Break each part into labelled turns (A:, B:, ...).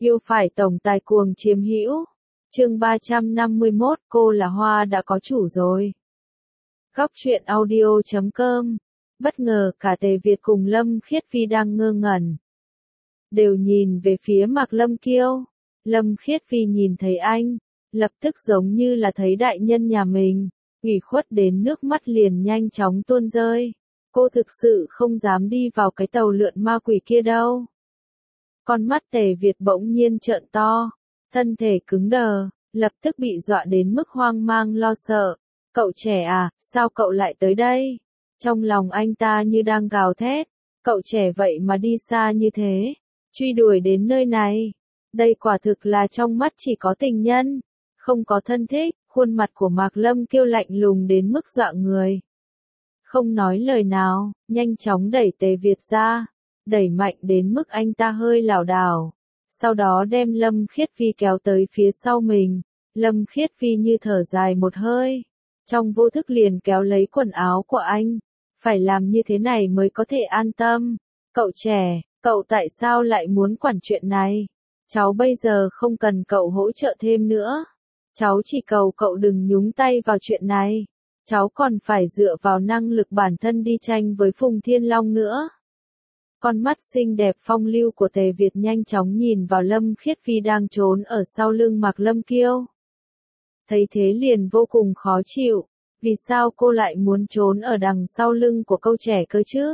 A: Yêu phải tổng tài cuồng chiếm hữu. Chương 351, cô là hoa đã có chủ rồi. Góc truyện audio.com. Bất ngờ cả Tề Việt cùng Lâm Khiết Phi đang ngơ ngẩn, đều nhìn về phía Mạc Lâm Kiêu. Lâm Khiết Phi nhìn thấy anh, lập tức giống như là thấy đại nhân nhà mình, ủy khuất đến nước mắt liền nhanh chóng tuôn rơi. Cô thực sự không dám đi vào cái tàu lượn ma quỷ kia đâu. Con mắt Tề Việt bỗng nhiên trợn to, thân thể cứng đờ, lập tức bị dọa đến mức hoang mang lo sợ. Cậu trẻ à, sao cậu lại tới đây? Trong lòng anh ta như đang gào thét, cậu trẻ vậy mà đi xa như thế, truy đuổi đến nơi này. Đây quả thực là trong mắt chỉ có tình nhân, không có thân thích. Khuôn mặt của Mạc Lâm Kiêu lạnh lùng đến mức dọa người. Không nói lời nào, nhanh chóng đẩy Tề Việt ra, đẩy mạnh đến mức anh ta hơi lảo đảo. Sau đó đem Lâm Khiết Phi kéo tới phía sau mình. Lâm Khiết Phi như thở dài một hơi, trong vô thức liền kéo lấy quần áo của anh. Phải làm như thế này mới có thể an tâm. Cậu trẻ, cậu tại sao lại muốn quản chuyện này? Cháu bây giờ không cần cậu hỗ trợ thêm nữa. Cháu chỉ cầu cậu đừng nhúng tay vào chuyện này. Cháu còn phải dựa vào năng lực bản thân đi tranh với Phùng Thiên Long nữa. Con mắt xinh đẹp phong lưu của Tề Việt nhanh chóng nhìn vào Lâm Khiết Phi đang trốn ở sau lưng Mạc Lâm Kiêu. Thấy thế liền vô cùng khó chịu. Vì sao cô lại muốn trốn ở đằng sau lưng của cậu trẻ cơ chứ?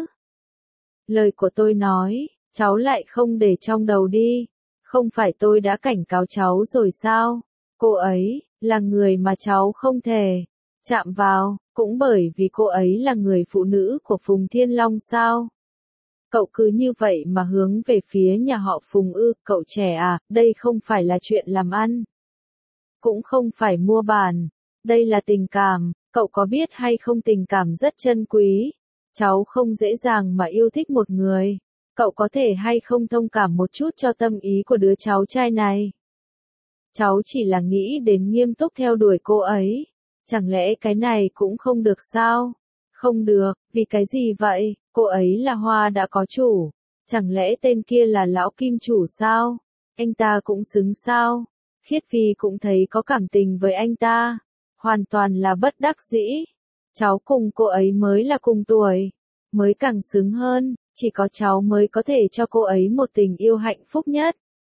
A: Lời của tôi nói, cháu lại không để trong đầu đi. Không phải tôi đã cảnh cáo cháu rồi sao? Cô ấy là người mà cháu không thể chạm vào, cũng bởi vì cô ấy là người phụ nữ của Phùng Thiên Long sao? Cậu cứ như vậy mà hướng về phía nhà họ Phùng ư? Cậu trẻ à, đây không phải là chuyện làm ăn, cũng không phải mua bàn, đây là tình cảm. Cậu có biết hay không, tình cảm rất chân quý. Cháu không dễ dàng mà yêu thích một người. Cậu có thể hay không thông cảm một chút cho tâm ý của đứa cháu trai này? Cháu chỉ là nghĩ đến nghiêm túc theo đuổi cô ấy. Chẳng lẽ cái này cũng không được sao? Không được, vì cái gì vậy? Cô ấy là hoa đã có chủ. Chẳng lẽ tên kia là lão kim chủ sao? Anh ta cũng xứng sao? Khiết Phi cũng thấy có cảm tình với anh ta. Hoàn toàn là bất đắc dĩ. Cháu cùng cô ấy mới là cùng tuổi, mới càng xứng hơn. Chỉ có cháu mới có thể cho cô ấy một tình yêu hạnh phúc nhất.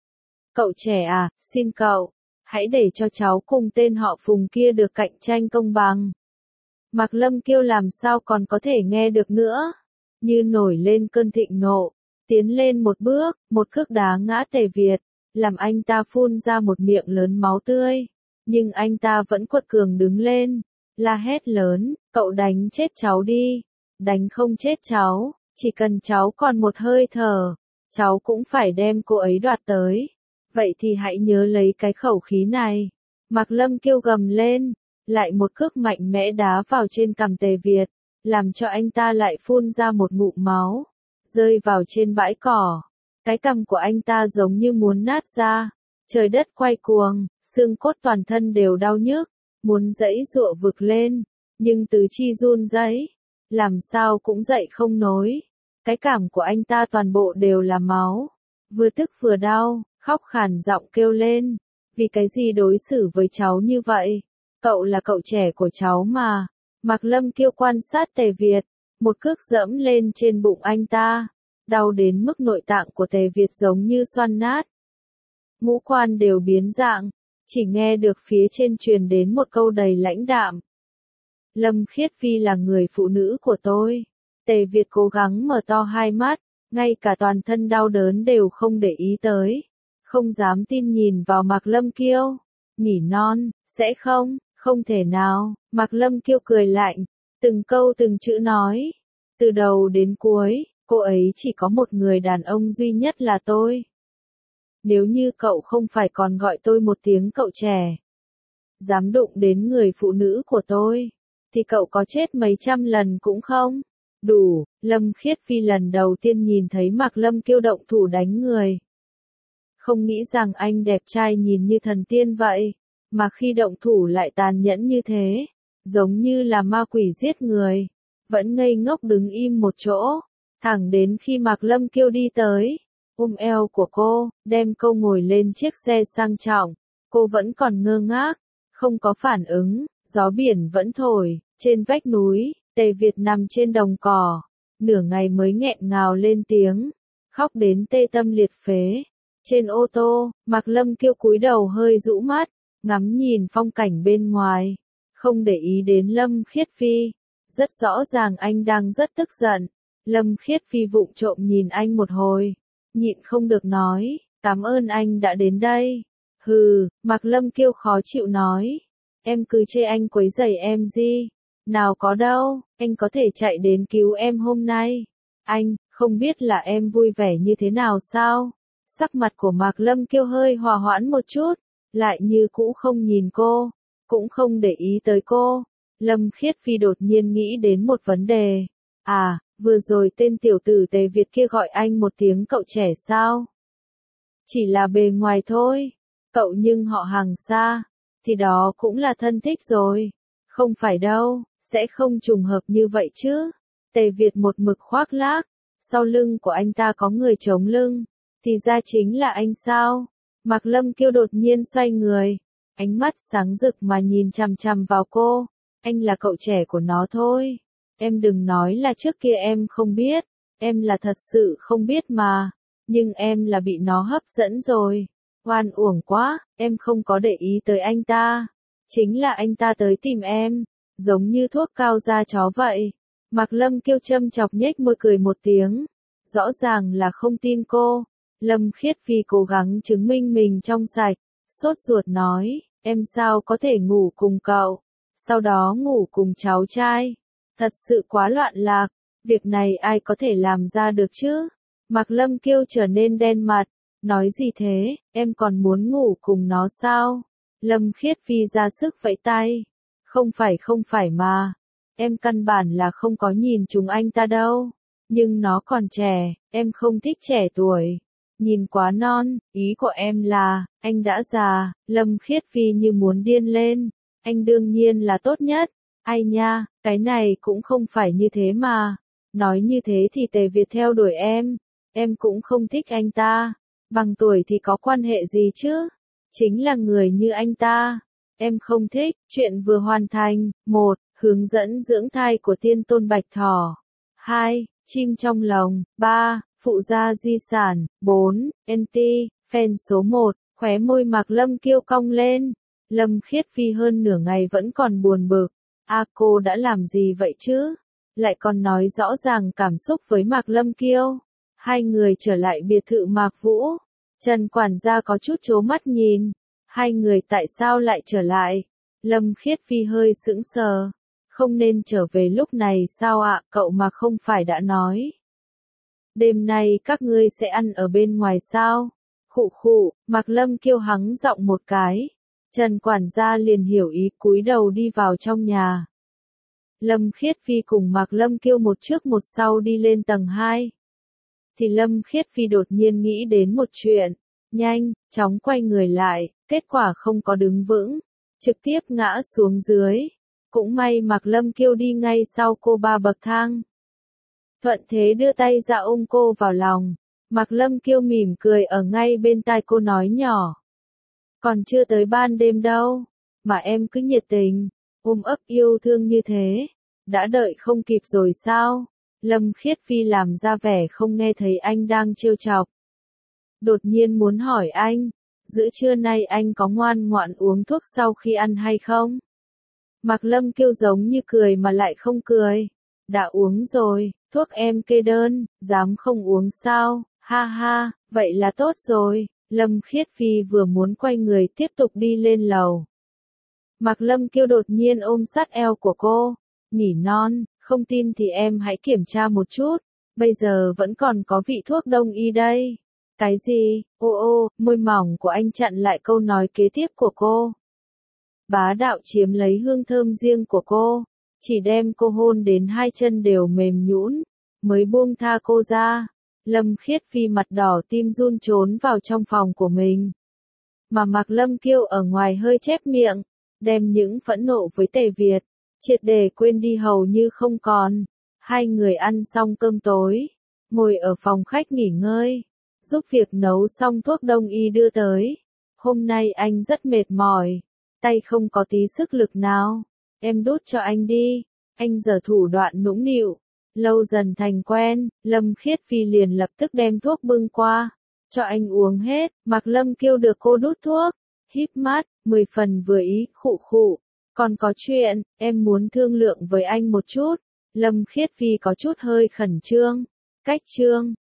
A: Cậu trẻ à, xin cậu, hãy để cho cháu cùng tên họ Phùng kia được cạnh tranh công bằng. Mạc Lâm Kiêu làm sao còn có thể nghe được nữa. Như nổi lên cơn thịnh nộ, tiến lên một bước, một cước đá ngã Tề Việt, làm anh ta phun ra một miệng lớn máu tươi. Nhưng anh ta vẫn quật cường đứng lên, la hét lớn, cậu đánh chết cháu đi. Đánh không chết cháu, chỉ cần cháu còn một hơi thở, cháu cũng phải đem cô ấy đoạt tới. Vậy thì hãy nhớ lấy cái khẩu khí này. Mạc Lâm Kiêu gầm lên, lại một cước mạnh mẽ đá vào trên cằm Tề Việt, làm cho anh ta lại phun ra một ngụm máu, rơi vào trên bãi cỏ. Cái cằm của anh ta giống như muốn nát ra. Trời đất quay cuồng, xương cốt toàn thân đều đau nhức, muốn giãy giụa vực lên, nhưng tứ chi run rẩy, làm sao cũng dậy không nổi. Cái cảm của anh ta toàn bộ đều là máu, vừa tức vừa đau, khóc khàn giọng kêu lên, vì cái gì đối xử với cháu như vậy? Cậu là cậu trẻ của cháu mà. Mạc Lâm Kiêu quan sát Tề Việt, một cước dẫm lên trên bụng anh ta, đau đến mức nội tạng của Tề Việt giống như xoăn nát. Ngũ quan đều biến dạng, chỉ nghe được phía trên truyền đến một câu đầy lãnh đạm. Lâm Khiết Phi là người phụ nữ của tôi. Tề Việt cố gắng mở to hai mắt, ngay cả toàn thân đau đớn đều không để ý tới. Không dám tin nhìn vào Mạc Lâm Kiêu, nỉ non, sẽ không, không thể nào. Mạc Lâm Kiêu cười lạnh, từng câu từng chữ nói. Từ đầu đến cuối, cô ấy chỉ có một người đàn ông duy nhất là tôi. Nếu như cậu không phải còn gọi tôi một tiếng cậu trẻ, dám đụng đến người phụ nữ của tôi, thì cậu có chết mấy trăm lần cũng không đủ. Lâm Khiết Phi lần đầu tiên nhìn thấy Mạc Lâm Kiêu động thủ đánh người. Không nghĩ rằng anh đẹp trai nhìn như thần tiên vậy, mà khi động thủ lại tàn nhẫn như thế, giống như là ma quỷ giết người. Vẫn ngây ngốc đứng im một chỗ, thẳng đến khi Mạc Lâm Kiêu đi tới, ôm eo của cô, đem cô ngồi lên chiếc xe sang trọng. Cô vẫn còn ngơ ngác, không có phản ứng, gió biển vẫn thổi, trên vách núi, Tề Việt nằm trên đồng cỏ, nửa ngày mới nghẹn ngào lên tiếng, khóc đến tê tâm liệt phế. Trên ô tô, Mạc Lâm Kiêu cúi đầu hơi rũ mắt, ngắm nhìn phong cảnh bên ngoài, không để ý đến Lâm Khiết Phi. Rất rõ ràng anh đang rất tức giận. Lâm Khiết Phi vụng trộm nhìn anh một hồi, nhịn không được nói, cảm ơn anh đã đến đây. Hừ, Mạc Lâm Kiêu khó chịu nói, em cứ chê anh quấy rầy em gì, nào có đâu, anh có thể chạy đến cứu em hôm nay. Anh, không biết là em vui vẻ như thế nào sao? Sắc mặt của Mạc Lâm Kiêu hơi hòa hoãn một chút, lại như cũ không nhìn cô, cũng không để ý tới cô. Lâm Khiết Phi đột nhiên nghĩ đến một vấn đề. À, vừa rồi tên tiểu tử Tề Việt kia gọi anh một tiếng cậu trẻ sao? Chỉ là bề ngoài thôi, cậu nhưng họ hàng xa, thì đó cũng là thân thích rồi. Không phải đâu, sẽ không trùng hợp như vậy chứ. Tề Việt một mực khoác lác, sau lưng của anh ta có người chống lưng, thì ra chính là anh sao? Mạc Lâm Kiêu đột nhiên xoay người, ánh mắt sáng rực mà nhìn chằm chằm vào cô. Anh là cậu trẻ của nó thôi. Em đừng nói là trước kia em không biết, em là thật sự không biết mà. Nhưng em là bị nó hấp dẫn rồi. Oan uổng quá, em không có để ý tới anh ta. Chính là anh ta tới tìm em, giống như thuốc cao da chó vậy. Mạc Lâm Kiêu châm chọc nhếch môi cười một tiếng. Rõ ràng là không tin cô. Lâm Khiết Phi cố gắng chứng minh mình trong sạch, sốt ruột nói, em sao có thể ngủ cùng cậu, sau đó ngủ cùng cháu trai. Thật sự quá loạn lạc, việc này ai có thể làm ra được chứ? Mạc Lâm Kiêu trở nên đen mặt, nói gì thế, em còn muốn ngủ cùng nó sao? Lâm Khiết Phi ra sức vẫy tay, không phải mà, em căn bản là không có nhìn chúng anh ta đâu, nhưng nó còn trẻ, em không thích trẻ tuổi. Nhìn quá non, ý của em là, anh đã già. Lâm Khiết Phi như muốn điên lên, anh đương nhiên là tốt nhất. Ai nha, cái này cũng không phải như thế mà. Nói như thế thì Tề Việt theo đuổi em cũng không thích anh ta. Bằng tuổi thì có quan hệ gì chứ? Chính là người như anh ta, em không thích. Chuyện vừa hoàn thành. 1. Hướng dẫn dưỡng thai của Tiên Tôn Bạch Thỏ. 2. Chim trong lồng. 3. Phụ gia di sản. 4. NT, fan số 1, khóe môi Mạc Lâm Kiêu cong lên. Lâm Khiết Phi hơn nửa ngày vẫn còn buồn bực. Cô đã làm gì vậy chứ? Lại còn nói rõ ràng cảm xúc với Mạc Lâm Kiêu. Hai người trở lại biệt thự Mạc Vũ. Trần quản gia có chút trố mắt nhìn. Hai người tại sao lại trở lại? Lâm Khiết Phi hơi sững sờ. Không nên trở về lúc này sao ạ? Cậu mà không phải đã nói. Đêm nay các ngươi sẽ ăn ở bên ngoài sao? Khụ khụ, Mạc Lâm Kiêu hắng giọng một cái. Trần quản gia liền hiểu ý cúi đầu đi vào trong nhà. Lâm Khiết Phi cùng Mạc Lâm Kiêu một trước một sau đi lên tầng 2. Thì Lâm Khiết Phi đột nhiên nghĩ đến một chuyện. Nhanh, chóng quay người lại, kết quả không có đứng vững. Trực tiếp ngã xuống dưới. Cũng may Mạc Lâm Kiêu đi ngay sau cô 3 bậc thang. Thuận thế đưa tay ra ôm cô vào lòng. Mạc Lâm Kiêu mỉm cười ở ngay bên tai cô nói nhỏ. Còn chưa tới ban đêm đâu, mà em cứ nhiệt tình, ôm ấp yêu thương như thế. Đã đợi không kịp rồi sao? Lâm Khiết Phi làm ra vẻ không nghe thấy anh đang trêu chọc. Đột nhiên muốn hỏi anh, giữa trưa nay anh có ngoan ngoãn uống thuốc sau khi ăn hay không? Mạc Lâm Kiêu giống như cười mà lại không cười. Đã uống rồi, thuốc em kê đơn, dám không uống sao? Ha ha, vậy là tốt rồi. Lâm Khiết Phi vừa muốn quay người tiếp tục đi lên lầu. Mạc Lâm Kiêu đột nhiên ôm sát eo của cô, nỉ non, không tin thì em hãy kiểm tra một chút, bây giờ vẫn còn có vị thuốc đông y đây. Cái gì? Ô, môi mỏng của anh chặn lại câu nói kế tiếp của cô. Bá đạo chiếm lấy hương thơm riêng của cô, chỉ đem cô hôn đến hai chân đều mềm nhũn, mới buông tha cô ra. Lâm Khiết Phi mặt đỏ tim run trốn vào trong phòng của mình. Mà Mạc Lâm Kiêu ở ngoài hơi chép miệng, đem những phẫn nộ với Tề Việt, triệt để quên đi hầu như không còn. Hai người ăn xong cơm tối, ngồi ở phòng khách nghỉ ngơi. giúp việc nấu xong thuốc đông y đưa tới. Hôm nay anh rất mệt mỏi, tay không có tí sức lực nào. Em đút cho anh đi. Anh giở thủ đoạn nũng nịu. Lâu dần thành quen, Lâm Khiết Phi liền lập tức đem thuốc bưng qua. Cho anh uống hết, Mạc Lâm kêu được cô đút thuốc. Híp mắt, 10 phần vừa ý, khụ khụ. Còn có chuyện, em muốn thương lượng với anh một chút. Lâm Khiết Phi có chút hơi khẩn trương. Cách trương.